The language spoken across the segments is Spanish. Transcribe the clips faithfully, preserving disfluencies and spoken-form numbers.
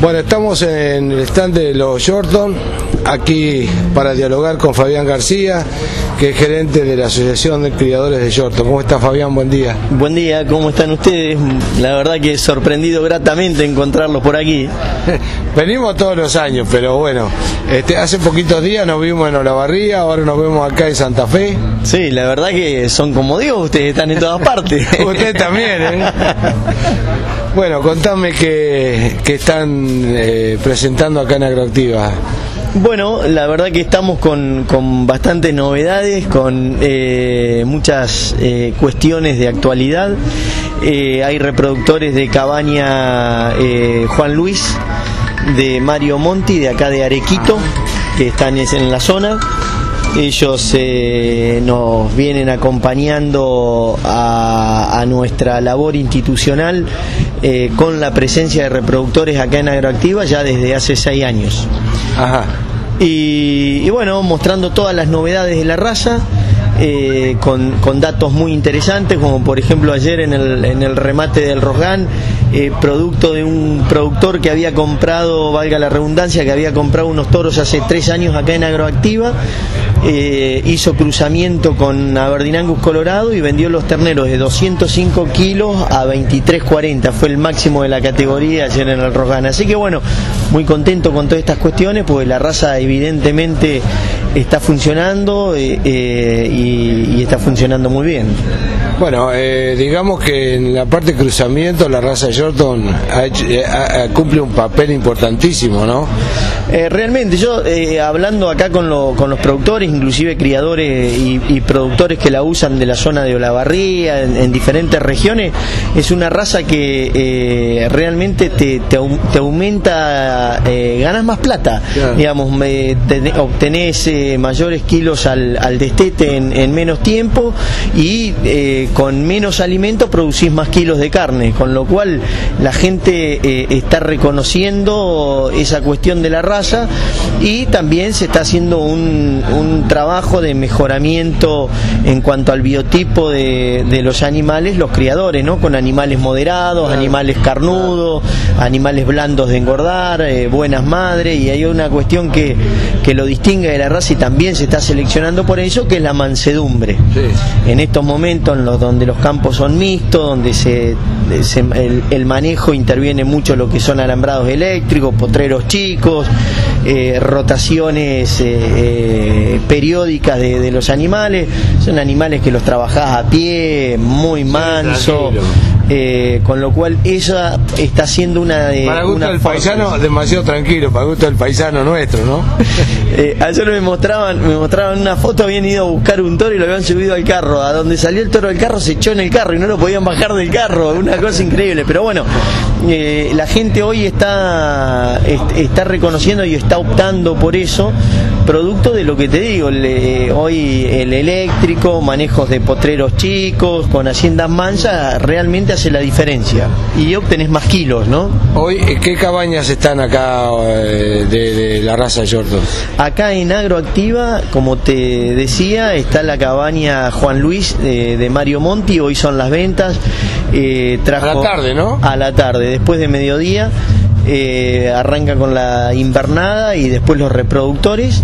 Bueno, estamos en el stand de los Shorton, aquí para dialogar con Fabián García, que es gerente de la Asociación de Criadores de Shorton. ¿Cómo está, Fabián? Buen día. Buen día, ¿cómo están ustedes? La verdad que he sorprendido gratamente encontrarlos por aquí. Venimos todos los años, pero bueno, este, hace poquitos días nos vimos en Olavarría, ahora nos vemos acá en Santa Fe. Sí, la verdad que son como digo, ustedes están en todas partes. Usted también, ¿eh? Bueno, contame qué, qué están eh, presentando acá en Agroactiva. Bueno, la verdad que estamos con, con bastantes novedades, con eh, muchas eh, cuestiones de actualidad. Eh, hay reproductores de cabaña eh, Juan Luis, de Mario Monti, de acá de Arequito, que están en la zona. Ellos eh, nos vienen acompañando a, a nuestra labor institucional eh, con la presencia de reproductores acá en Agroactiva ya desde hace seis años. Ajá. Y, y bueno, mostrando todas las novedades de la raza, eh, con, con datos muy interesantes, como por ejemplo ayer en el, en el remate del Rosgan, eh, producto de un productor que había comprado, valga la redundancia, que había comprado unos toros hace tres años acá en Agroactiva. Eh, hizo cruzamiento con Aberdeen Angus Colorado y vendió los terneros de doscientos cinco kilos a veintitrés cuarenta, fue el máximo de la categoría ayer en el Rosgan. Así que bueno, muy contento con todas estas cuestiones, porque la raza evidentemente está funcionando eh, eh, y, y está funcionando muy bien. Bueno, eh, digamos que en la parte de cruzamiento la raza Shorton ha hecho, ha, ha, cumple un papel importantísimo, ¿no? Eh, realmente, yo eh, hablando acá con, lo, con los productores, inclusive criadores y, y productores que la usan de la zona de Olavarría, en, en diferentes regiones, es una raza que eh, realmente te, te, te aumenta, eh, ganas más plata, claro. Digamos, me, te, obtenés eh, mayores kilos al, al destete en, en menos tiempo y eh, con menos alimento producís más kilos de carne, con lo cual la gente eh, está reconociendo esa cuestión de la raza. Y también se está haciendo un, un trabajo de mejoramiento en cuanto al biotipo de, de los animales, los criadores, ¿no? Con animales moderados, animales carnudos, animales blandos de engordar, eh, buenas madres, y hay una cuestión que, que lo distingue de la raza y también se está seleccionando por eso, que es la mansedumbre. Sí. En estos momentos en los donde los campos son mixtos, donde se, se el, el manejo interviene mucho lo que son alambrados eléctricos, potreros chicos, Eh, rotaciones eh, eh, periódicas de, de los animales, son animales que los trabajás a pie, muy manso, eh, con lo cual ella está haciendo una de, para gusto una del paisano demasiado tranquilo, para gusto del paisano nuestro, ¿no? eh, ayer me mostraban me mostraban una foto, habían ido a buscar un toro y lo habían subido al carro, a donde salió el toro del carro se echó en el carro y no lo podían bajar del carro, una cosa increíble, pero bueno, eh, la gente hoy está está reconociendo y está optando por eso, producto de lo que te digo, le, hoy el eléctrico, manejos de potreros chicos, con haciendas mansas, realmente hace la diferencia y obtenés más kilos, ¿no? Hoy, ¿qué cabañas están acá eh, de, de la raza Shorton? Acá en Agroactiva, como te decía, está la cabaña Juan Luis eh, de Mario Monti, hoy son las ventas. Eh, trajo, a la tarde, ¿no? A la tarde, después de mediodía. Eh, arranca con la invernada y después los reproductores,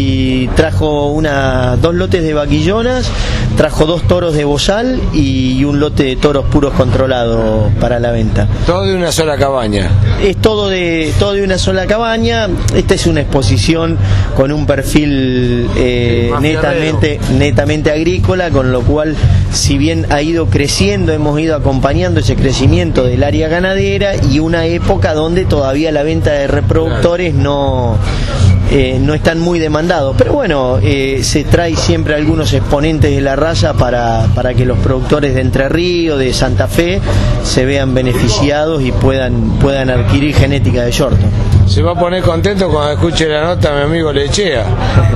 y trajo una, dos lotes de vaquillonas, trajo dos toros de bozal y un lote de toros puros controlados para la venta. Todo de una sola cabaña. Es todo de todo de una sola cabaña. Esta es una exposición con un perfil eh, sí, netamente netamente agrícola, con lo cual, si bien ha ido creciendo, hemos ido acompañando ese crecimiento del área ganadera y una época donde todavía la venta de reproductores no eh, no están muy demandados, pero bueno, eh, se trae siempre algunos exponentes de la raza para, para que los productores de Entre Ríos, de Santa Fe, se vean beneficiados y puedan, puedan adquirir genética de Shorton. Se va a poner contento cuando escuche la nota mi amigo Lechea.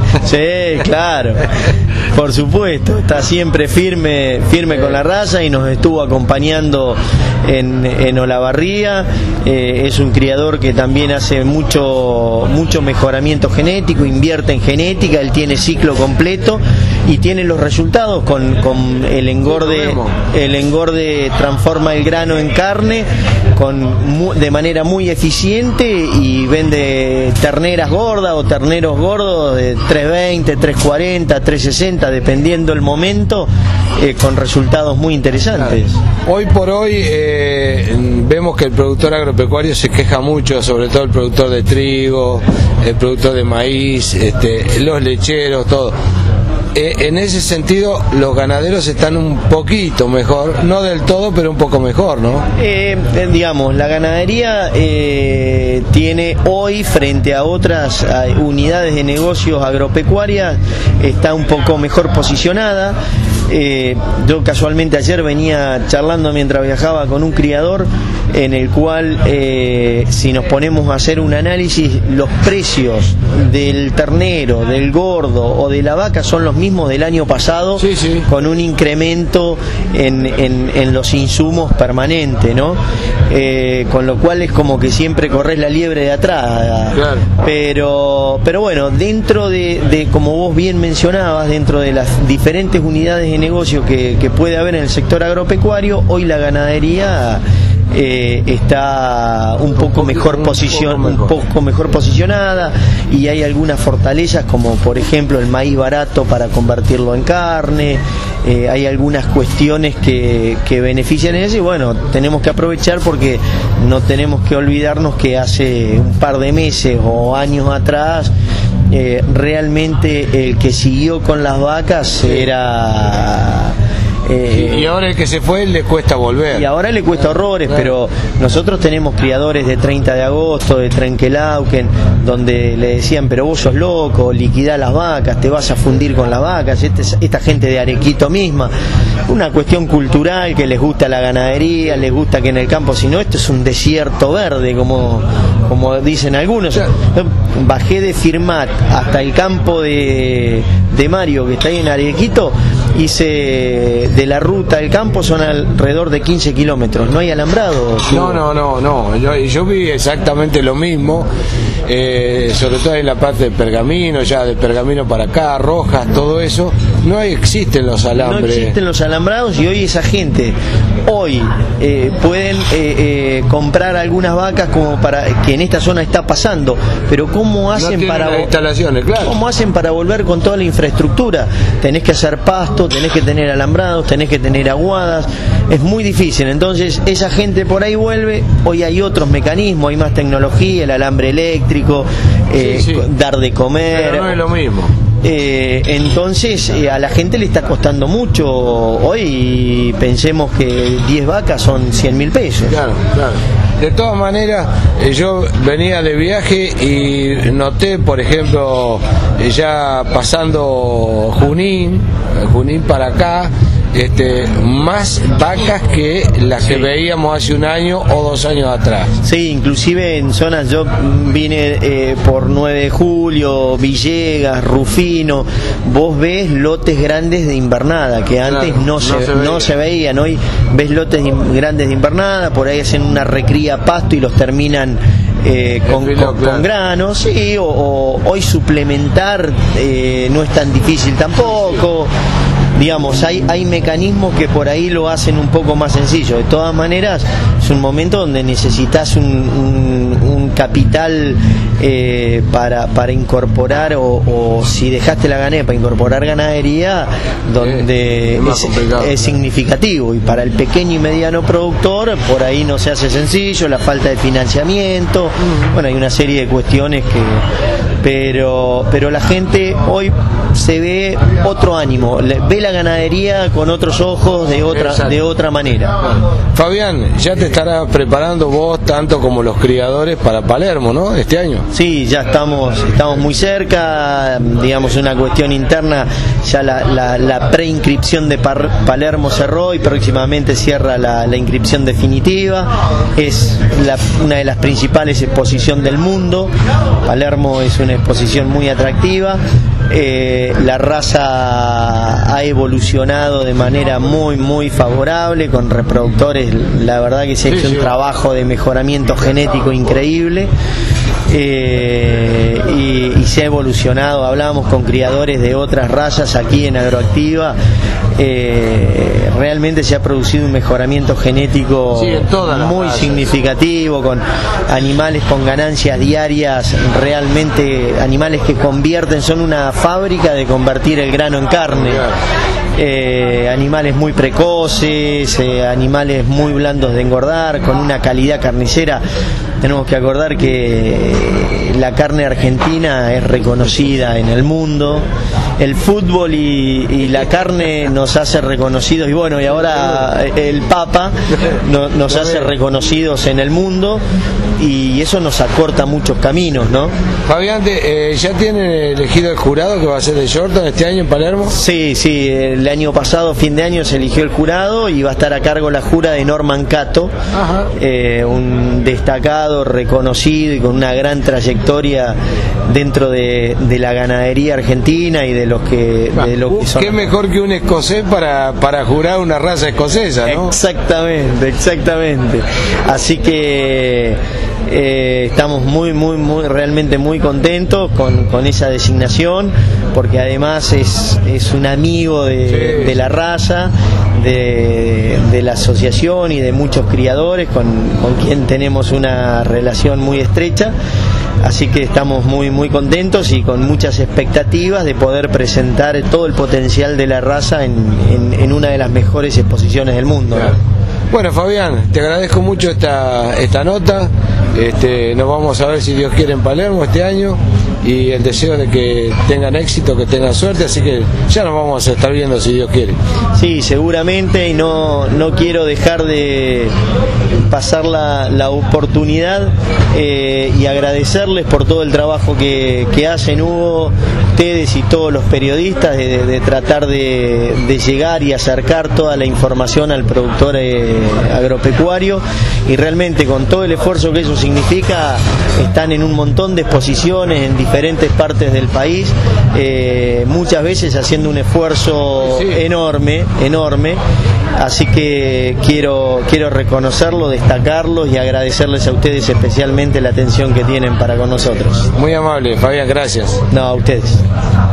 Sí, claro, por supuesto, está siempre firme firme con la raza y nos estuvo acompañando en, en Olavarría. Eh, es un criador que también hace mucho mucho mejoramiento genético, invierte en genética, él tiene ciclo completo y tiene los resultados con, con el engorde, el engorde transforma el grano en carne con, de manera muy eficiente y vende terneras gordas o terneros gordos de tres veinte, tres cuarenta, tres sesenta, dependiendo el momento, eh, con resultados muy interesantes. Claro. Hoy por hoy eh, vemos que el productor agropecuario se queja mucho, sobre todo el productor de trigo, el productor de maíz, este, los lecheros, todo. Eh, en ese sentido, los ganaderos están un poquito mejor, no del todo, pero un poco mejor, ¿no? Eh, eh, digamos, la ganadería eh, tiene hoy, frente a otras a unidades de negocios agropecuarias, está un poco mejor posicionada. Eh, yo casualmente ayer venía charlando mientras viajaba con un criador en el cual, eh, si nos ponemos a hacer un análisis, los precios del ternero, del gordo o de la vaca son los mismos del año pasado, sí, sí. Con un incremento en, en, en los insumos permanente, ¿no? Eh, con lo cual es como que siempre corres la liebre de atrás. Claro. Pero, pero bueno, dentro de, de, como vos bien mencionabas, dentro de las diferentes unidades de negocio que, que puede haber en el sector agropecuario, hoy la ganadería Eh, está un poco mejor posición, un poco mejor posicionada y hay algunas fortalezas como por ejemplo el maíz barato para convertirlo en carne. Eh, hay algunas cuestiones que, que benefician en eso y bueno, tenemos que aprovechar porque no tenemos que olvidarnos que hace un par de meses o años atrás eh, realmente el que siguió con las vacas era... Eh, y ahora el que se fue le cuesta volver. Y ahora le cuesta horrores, claro. Pero nosotros tenemos criadores de treinta de agosto, de Trenquelauquen, donde le decían, pero vos sos loco, liquidá las vacas, te vas a fundir con las vacas, este, esta gente de Arequito misma. Una cuestión cultural, que les gusta la ganadería, les gusta que en el campo, si no, esto es un desierto verde, como, como dicen algunos. Yo bajé de Firmat hasta el campo de, de Mario, que está ahí en Arequito, hice de la ruta al campo, son alrededor de quince kilómetros, no hay alambrado. No, no, no, no, yo, yo vi exactamente lo mismo, eh, sobre todo en la parte de Pergamino, ya de Pergamino para acá, Rojas, todo eso, no existen los alambres. No existen los alambrados y hoy esa gente, hoy eh, pueden eh, eh, comprar algunas vacas como para que en esta zona está pasando, pero ¿cómo hacen no para instalaciones, claro. ¿Cómo hacen para volver con toda la infraestructura? Tenés que hacer pasto, tenés que tener alambrados, tenés que tener aguadas, es muy difícil. Entonces esa gente por ahí vuelve. Hoy hay otros mecanismos, hay más tecnología, el alambre eléctrico, eh, sí, sí. dar de comer. Pero no es lo mismo. Eh, entonces eh, a la gente le está costando mucho. Hoy pensemos que diez vacas son cien mil pesos. Claro, claro. De todas maneras, eh, yo venía de viaje y noté, por ejemplo, eh, ya pasando Junín, Junín para acá, este, más vacas que las sí. que veíamos hace un año o dos años atrás. Sí, inclusive en zonas, yo vine eh, por nueve de julio, Villegas, Rufino, vos ves lotes grandes de invernada que antes claro, no, no, se, se no se veían. Hoy ves lotes grandes de invernada, por ahí hacen una recría a pasto y los terminan Eh, con, con, con granos, sí, o, o hoy suplementar eh, no es tan difícil tampoco. Digamos, hay, hay mecanismos que por ahí lo hacen un poco más sencillo. De todas maneras, es un momento donde necesitas un, un, un capital eh, para, para incorporar, o, o si dejaste la ganadería, para incorporar ganadería, donde eh, es, es, es significativo. Y para el pequeño y mediano productor, por ahí no se hace sencillo, la falta de financiamiento. Bueno, hay una serie de cuestiones que pero, pero la gente hoy se ve otro ánimo, ve la ganadería con otros ojos, de otra, de otra manera. Fabián, ya te estarás preparando vos tanto como los criadores para Palermo, ¿no? Este año. Sí, ya estamos, estamos muy cerca, digamos una cuestión interna, ya la, la, la preinscripción de Par Palermo cerró y próximamente cierra la, la inscripción definitiva. Es la, una de las principales exposiciones del mundo. Palermo es una exposición muy atractiva. Eh, la raza ha evolucionado de manera muy muy favorable con reproductores, la verdad que se ha hecho un trabajo de mejoramiento genético increíble. Eh, y, y se ha evolucionado. Hablábamos con criadores de otras razas aquí en Agroactiva. Eh, realmente se ha producido un mejoramiento genético sí, muy significativo, con animales con ganancias diarias, realmente animales que convierten, son una fábrica de convertir el grano en carne. Eh, animales muy precoces, eh, animales muy blandos de engordar, con una calidad carnicera. Tenemos que acordar que la carne argentina es reconocida en el mundo. El fútbol y, y la carne nos hace reconocidos, y bueno, y ahora el Papa no, nos hace reconocidos en el mundo, y eso nos acorta muchos caminos, ¿no? Fabián, eh, ¿ya tienen elegido el jurado que va a ser de Shorton este año en Palermo? Sí, sí, el año pasado, fin de año, se eligió el jurado y va a estar a cargo la jura de Norman Cato, eh, un destacado, reconocido y con una gran trayectoria dentro de, de la ganadería argentina y de los que, de lo que son. Qué mejor que un escocés para, para jurar una raza escocesa, ¿no? Exactamente, exactamente. Así que eh, estamos muy, muy, muy, realmente muy contentos con, con esa designación, porque además es, es un amigo de, sí. de la raza, de, de la asociación y de muchos criadores con, con quien tenemos una relación muy estrecha. Así que estamos muy muy contentos y con muchas expectativas de poder presentar todo el potencial de la raza en, en, en una de las mejores exposiciones del mundo, ¿no? Bueno, Fabián, te agradezco mucho esta, esta nota. Este, nos vamos a ver, si Dios quiere, en Palermo este año, y el deseo de que tengan éxito, que tengan suerte, así que ya nos vamos a estar viendo, si Dios quiere. Sí, seguramente, y no, no quiero dejar de pasar la, la oportunidad eh, y agradecerles por todo el trabajo que, que hacen, Hugo, ustedes y todos los periodistas, de, de, de tratar de, de llegar y acercar toda la información al productor eh, agropecuario, y realmente con todo el esfuerzo que eso significa, están en un montón de exposiciones en diferentes partes del país, eh, muchas veces haciendo un esfuerzo sí. enorme, enorme. Así que quiero, quiero reconocerlo, destacarlos y agradecerles a ustedes especialmente la atención que tienen para con nosotros. Muy amable, Fabián, gracias. No, a ustedes.